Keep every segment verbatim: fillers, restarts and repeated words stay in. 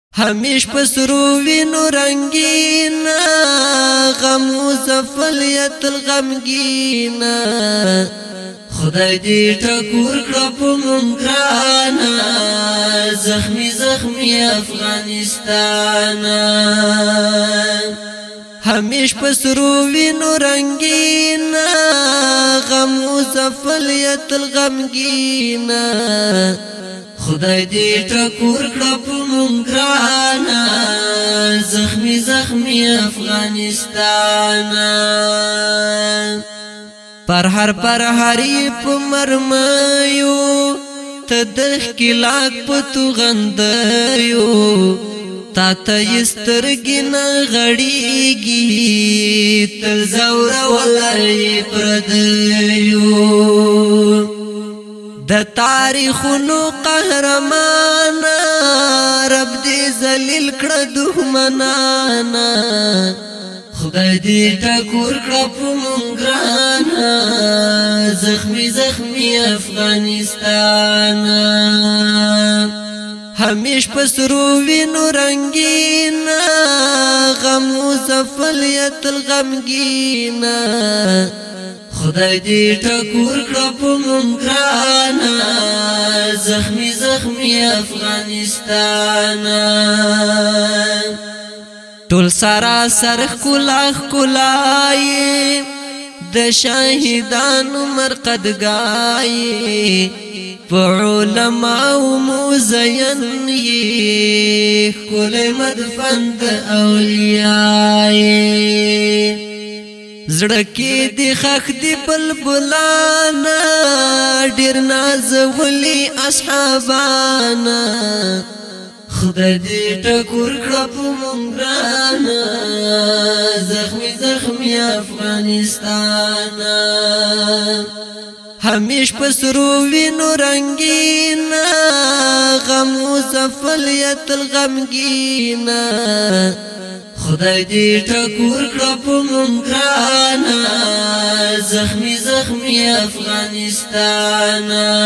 همیش پسرو وینو رنگینا غم و زفلیت الغمگینا خدای دې ټکور کړه په مونږ ګرانا زخمی زخمی افغانستان همیش پسرو وینو رنگینا غم و زفلیت الغمگینا خدای دې ټکور کړه په مونږ ګرانا زخمی زخمی افغانستان پر هر پر هری په مرمایو تدخ کلاک په تو غندایو تا ته یسترګې نه غړېږي تل زور ولای پردیو د تاریخونو قهرمان رب دې ذلیل کړه دښمنانا خدای دې ټکور کړه په مونږ ګرانا زخمی زخمی افغانستان همیش پسرو وینو رنگینا غم و زفلیت الغمگینا خدای دې ټکور کړه په مونږ ګرانا زخمی زخمی افغانستان ټول سارا سرخ کلاخ کلای د شاهدانو مرقدګای په علماء مزین یې کل مدفن د اولیاء زړه کې دی خخ دی بلبلانا ډیر ناز ولی اصحابانا خدای دې ټکور کړه په مونږ ګرانا زخمی زخمی افغانستان همیش پسرو وینو رنگینا غم و زفلیت الغمگینا خدای دې ټکور کړه په مونږ ګرانا زخمی زخمی افغانستان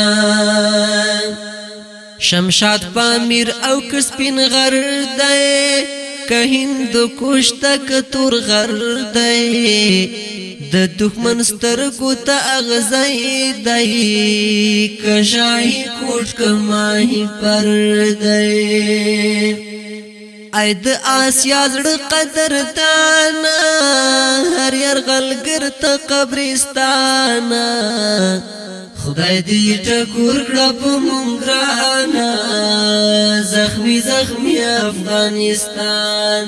شمشاد پامیر او کسپین غر دی که هندو کوشتا که تور غر دی د دښمن سترګو ته اغزی دی که شاهی کوټ که ماهی پر دی ای د آسیا زړه قدردانا هر یرغلګر ته قبرستانا خدای دې ټکور کړه په مونږ ګرانا زخمی زخمی افغانستان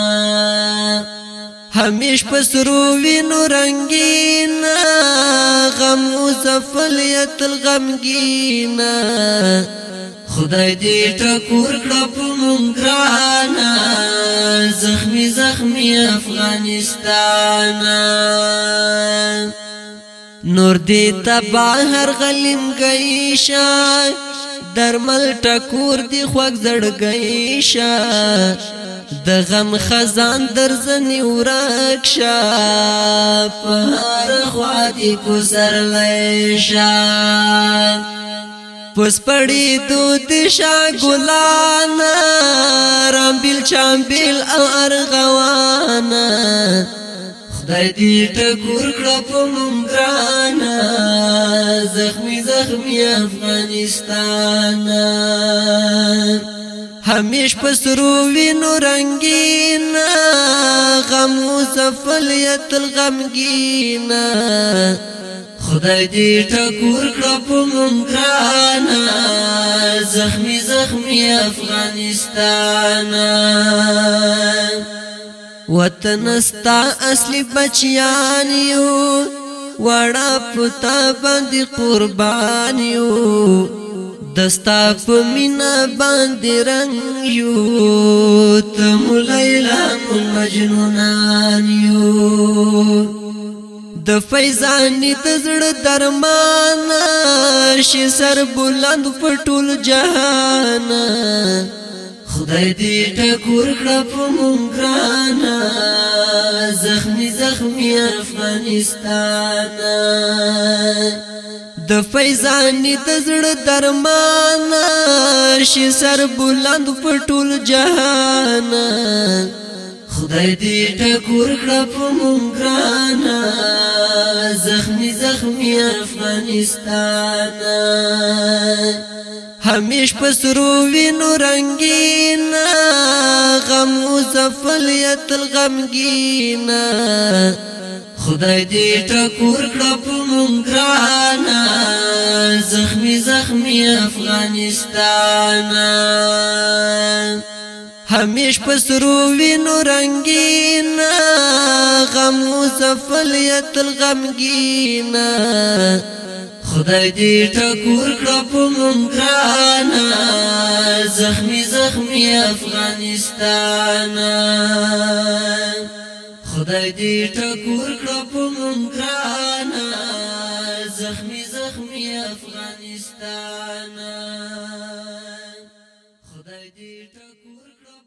همیش پسرو وینو رنگینا غم و زفلیت الغمگینا خدای دې ټکور کړه په مونږ ګرانا زخمی زخمی افغانستان نور دی تبا هر غلیم گئیشا درمل ټکور دی خوږ زړګیشا د غم خزان درزنی ورکشا په هر خوا دی کوزر لیشا پس پړی دو دشا ګلانا رامبیل چامبیل او ارغوانا خدای دې ټکور کړه په مونږ ګرانا زخمی زخمی افغانستان همیش پسرو وینو رنگینا غم و زفلیت الغمگینا خدای دې ټکور کړه په مونږ ګرانا زخمی زخمی افغانستان وطن استا اصلی بچیان یو وړا پتا باندې قربان یو دستا په مینا باندې رنگ یو تم لیلا مجنونان یو د فیضانی د زړه درمان شي سر بلند په ټول جهان خدای دې ټکور کړه په مونږ ګرانا زخمی زخمی افغانستان د فیضانی د زړه درمان شي سر بلند په ټول جهان خدای دې ټکور کړه په مونږ ګرانا زخمی زخمی افغانستان همیش پسرو وینو رنگین غم و زفلیت الغمگین خدای دې ټکور کړه په مونږ ګرانا زخمی زخمی افغانستان همیش پسرو وینو رنگین غم و زفلیت الغمگین خدای دې ټکور کړه په مونږ ګرانا زخمی زخمی افغانستان خدای دې ټکور کړه په مونږ ګرانا زخمی زخمی افغانستان خدای دې ټکور کړه